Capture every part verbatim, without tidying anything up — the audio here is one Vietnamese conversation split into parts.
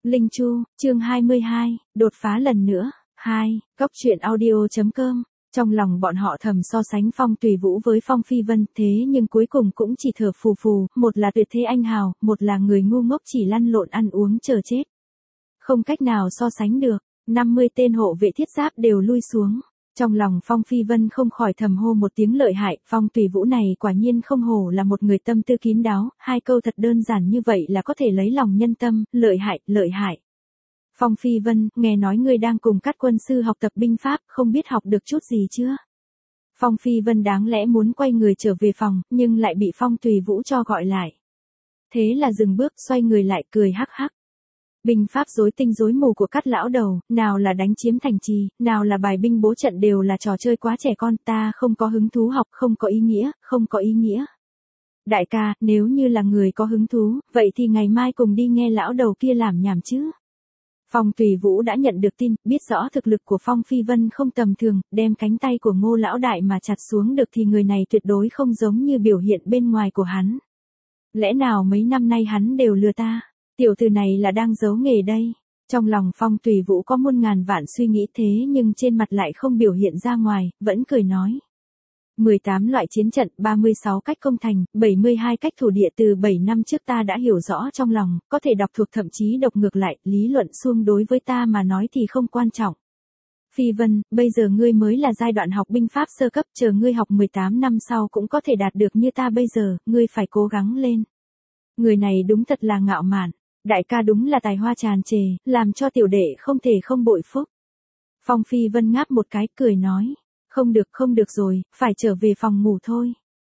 Linh Chu, chương hai mươi hai, đột phá lần nữa. hai, Góc truyện audio.com. Trong lòng bọn họ thầm so sánh Phong Tùy Vũ với Phong Phi Vân, thế nhưng cuối cùng cũng chỉ thở phù phù, một là tuyệt thế anh hào, một là người ngu ngốc chỉ lăn lộn ăn uống chờ chết. Không cách nào so sánh được, năm mươi tên hộ vệ thiết giáp đều lui xuống. Trong lòng Phong Phi Vân không khỏi thầm hô một tiếng lợi hại, Phong Tùy Vũ này quả nhiên không hổ là một người tâm tư kín đáo, hai câu thật đơn giản như vậy là có thể lấy lòng nhân tâm, lợi hại, lợi hại. Phong Phi Vân, nghe nói ngươi đang cùng các quân sư học tập binh pháp, không biết học được chút gì chưa? Phong Phi Vân đáng lẽ muốn quay người trở về phòng, nhưng lại bị Phong Tùy Vũ cho gọi lại. Thế là dừng bước, xoay người lại cười hắc hắc. Binh pháp rối tinh rối mù của các lão đầu, nào là đánh chiếm thành trì, nào là bài binh bố trận đều là trò chơi quá trẻ con, ta không có hứng thú học, không có ý nghĩa, không có ý nghĩa. Đại ca, nếu như là người có hứng thú, vậy thì ngày mai cùng đi nghe lão đầu kia làm nhảm chứ. Phong Tùy Vũ đã nhận được tin, biết rõ thực lực của Phong Phi Vân không tầm thường, đem cánh tay của Ngô lão đại mà chặt xuống được thì người này tuyệt đối không giống như biểu hiện bên ngoài của hắn. Lẽ nào mấy năm nay hắn đều lừa ta? Tiểu tử này là đang giấu nghề đây. Trong lòng Phong Tùy Vũ có muôn ngàn vạn suy nghĩ thế nhưng trên mặt lại không biểu hiện ra ngoài, vẫn cười nói. mười tám loại chiến trận, ba mươi sáu cách công thành, bảy mươi hai cách thủ địa từ bảy năm trước ta đã hiểu rõ trong lòng, có thể đọc thuộc thậm chí đọc ngược lại, lý luận suông đối với ta mà nói thì không quan trọng. Phi Vân, bây giờ ngươi mới là giai đoạn học binh pháp sơ cấp, chờ ngươi học mười tám năm sau cũng có thể đạt được như ta bây giờ, ngươi phải cố gắng lên. Người này đúng thật là ngạo mạn. Đại ca đúng là tài hoa tràn trề, làm cho tiểu đệ không thể không bội phúc. Phong Phi Vân ngáp một cái cười nói, không được không được rồi, phải trở về phòng ngủ thôi.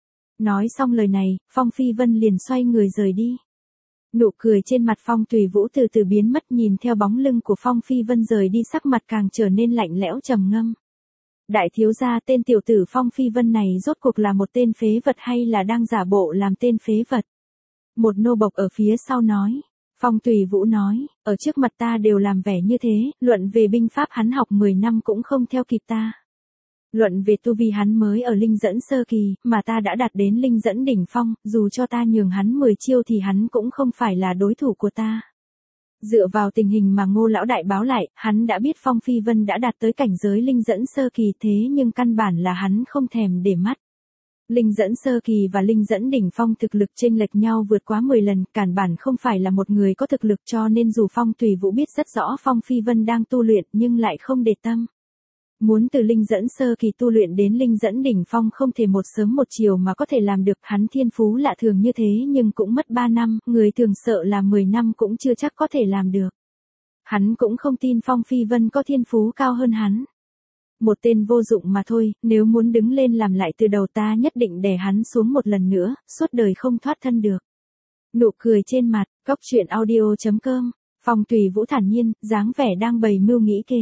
Nói xong lời này, Phong Phi Vân liền xoay người rời đi. Nụ cười trên mặt Phong Tùy Vũ từ từ biến mất nhìn theo bóng lưng của Phong Phi Vân rời đi sắc mặt càng trở nên lạnh lẽo trầm ngâm. Đại thiếu gia tên tiểu tử Phong Phi Vân này rốt cuộc là một tên phế vật hay là đang giả bộ làm tên phế vật? Một nô bộc ở phía sau nói. Phong Tùy Vũ nói, ở trước mặt ta đều làm vẻ như thế, luận về binh pháp hắn học mười năm cũng không theo kịp ta. Luận về tu vi hắn mới ở linh dẫn sơ kỳ, mà ta đã đạt đến linh dẫn đỉnh phong, dù cho ta nhường hắn mười chiêu thì hắn cũng không phải là đối thủ của ta. Dựa vào tình hình mà Ngô lão đại báo lại, hắn đã biết Phong Phi Vân đã đạt tới cảnh giới linh dẫn sơ kỳ thế nhưng căn bản là hắn không thèm để mắt. Linh dẫn sơ kỳ và linh dẫn đỉnh phong thực lực chênh lệch nhau vượt quá mười lần, cản bản không phải là một người có thực lực cho nên dù Phong Tùy Vũ biết rất rõ Phong Phi Vân đang tu luyện nhưng lại không để tâm. Muốn từ linh dẫn sơ kỳ tu luyện đến linh dẫn đỉnh phong không thể một sớm một chiều mà có thể làm được, hắn thiên phú lạ thường như thế nhưng cũng mất ba năm, người thường sợ là mười năm cũng chưa chắc có thể làm được. Hắn cũng không tin Phong Phi Vân có thiên phú cao hơn hắn. Một tên vô dụng mà thôi, nếu muốn đứng lên làm lại từ đầu ta nhất định đè hắn xuống một lần nữa, suốt đời không thoát thân được. Nụ cười trên mặt, Góc truyện audio.com, Phong Tùy Vũ thản nhiên, dáng vẻ đang bày mưu nghĩ kế.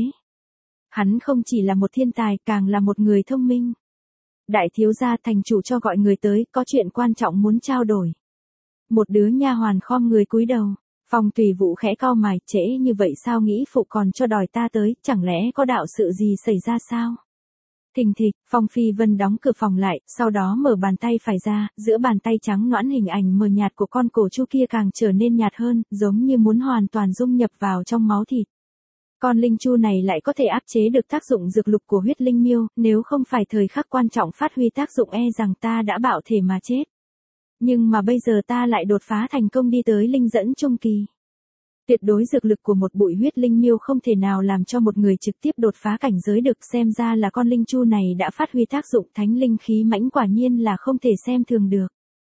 Hắn không chỉ là một thiên tài, càng là một người thông minh. Đại thiếu gia thành chủ cho gọi người tới, có chuyện quan trọng muốn trao đổi. Một đứa nha hoàn khom người cúi đầu. Phong Tùy Vũ khẽ cau mày, trễ như vậy sao nghĩ phụ còn cho đòi ta tới, chẳng lẽ có đạo sự gì xảy ra sao? Thình thịch, Phong Phi Vân đóng cửa phòng lại, sau đó mở bàn tay phải ra, giữa bàn tay trắng nõn hình ảnh mờ nhạt của con cổ chu kia càng trở nên nhạt hơn, giống như muốn hoàn toàn dung nhập vào trong máu thịt. Con linh chu này lại có thể áp chế được tác dụng dược lục của huyết linh miêu, nếu không phải thời khắc quan trọng phát huy tác dụng e rằng ta đã bạo thể mà chết. Nhưng mà bây giờ ta lại đột phá thành công đi tới linh dẫn trung kỳ. Tuyệt đối dược lực của một bụi huyết linh miêu không thể nào làm cho một người trực tiếp đột phá cảnh giới được, xem ra là con linh chu này đã phát huy tác dụng thánh linh khí mãnh, quả nhiên là không thể xem thường được.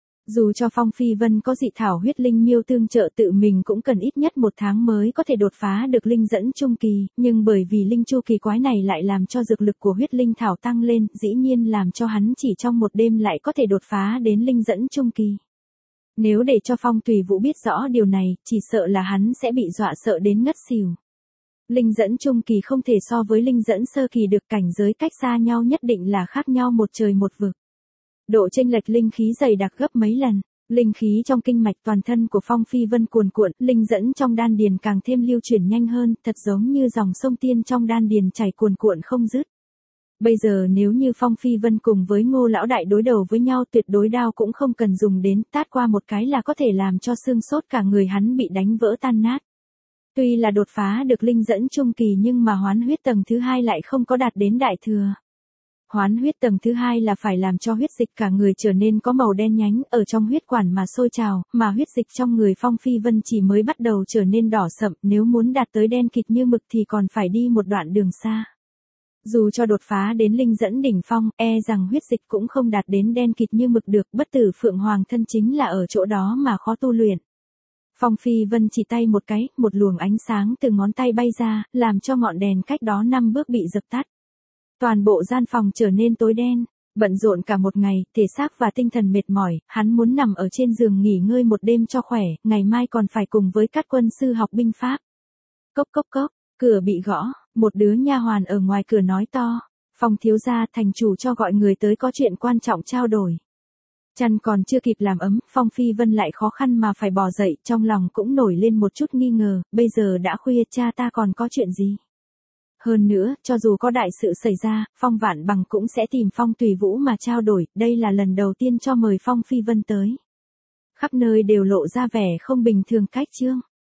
Dù cho Phong Phi Vân có dị thảo huyết linh miêu tương trợ tự mình cũng cần ít nhất một tháng mới có thể đột phá được linh dẫn trung kỳ, nhưng bởi vì linh chu kỳ quái này lại làm cho dược lực của huyết linh thảo tăng lên, dĩ nhiên làm cho hắn chỉ trong một đêm lại có thể đột phá đến linh dẫn trung kỳ. Nếu để cho Phong Tùy Vũ biết rõ điều này, chỉ sợ là hắn sẽ bị dọa sợ đến ngất xỉu. Linh dẫn trung kỳ không thể so với linh dẫn sơ kỳ được, cảnh giới cách xa nhau nhất định là khác nhau một trời một vực. Độ chênh lệch linh khí dày đặc gấp mấy lần, linh khí trong kinh mạch toàn thân của Phong Phi Vân cuồn cuộn, linh dẫn trong đan điền càng thêm lưu chuyển nhanh hơn, thật giống như dòng sông tiên trong đan điền chảy cuồn cuộn không dứt. Bây giờ nếu như Phong Phi Vân cùng với Ngô lão đại đối đầu với nhau, tuyệt đối đao cũng không cần dùng đến, tát qua một cái là có thể làm cho xương sốt cả người hắn bị đánh vỡ tan nát. Tuy là đột phá được linh dẫn trung kỳ nhưng mà hoán huyết tầng thứ hai lại không có đạt đến đại thừa. Hoán huyết tầng thứ hai là phải làm cho huyết dịch cả người trở nên có màu đen nhánh ở trong huyết quản mà sôi trào, mà huyết dịch trong người Phong Phi Vân chỉ mới bắt đầu trở nên đỏ sậm, nếu muốn đạt tới đen kịt như mực thì còn phải đi một đoạn đường xa. Dù cho đột phá đến linh dẫn đỉnh phong, e rằng huyết dịch cũng không đạt đến đen kịt như mực được, bất tử Phượng Hoàng thân chính là ở chỗ đó mà khó tu luyện. Phong Phi Vân chỉ tay một cái, một luồng ánh sáng từ ngón tay bay ra, làm cho ngọn đèn cách đó năm bước bị dập tắt. Toàn bộ gian phòng trở nên tối đen, bận rộn cả một ngày, thể xác và tinh thần mệt mỏi, hắn muốn nằm ở trên giường nghỉ ngơi một đêm cho khỏe, ngày mai còn phải cùng với các quân sư học binh pháp. Cốc cốc cốc, cửa bị gõ, một đứa nha hoàn ở ngoài cửa nói to, Phong thiếu gia, thành chủ cho gọi người tới có chuyện quan trọng trao đổi. Chăn còn chưa kịp làm ấm, Phong Phi Vân lại khó khăn mà phải bò dậy, trong lòng cũng nổi lên một chút nghi ngờ, bây giờ đã khuya, cha ta còn có chuyện gì? Hơn nữa, cho dù có đại sự xảy ra, Phong Vạn Bằng cũng sẽ tìm Phong Tùy Vũ mà trao đổi, đây là lần đầu tiên cho mời Phong Phi Vân tới. Khắp nơi đều lộ ra vẻ không bình thường cách chương.